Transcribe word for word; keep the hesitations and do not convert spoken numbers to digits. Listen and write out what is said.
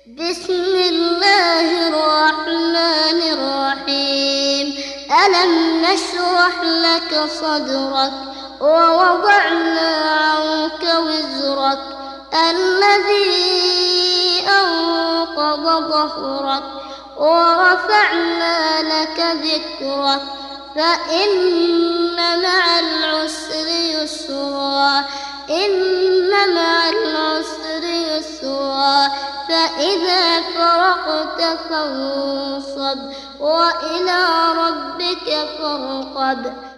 بسم الله الرحمن الرحيم. ألم نشرح لك صدرك ووضعنا عنك وزرك الذي أنقض ظهرك ورفعنا لك ذكرك فإن مع العسر يسرا إن مع العسر يسرا فإذا فرغت فانصب وإلى ربك فارغب.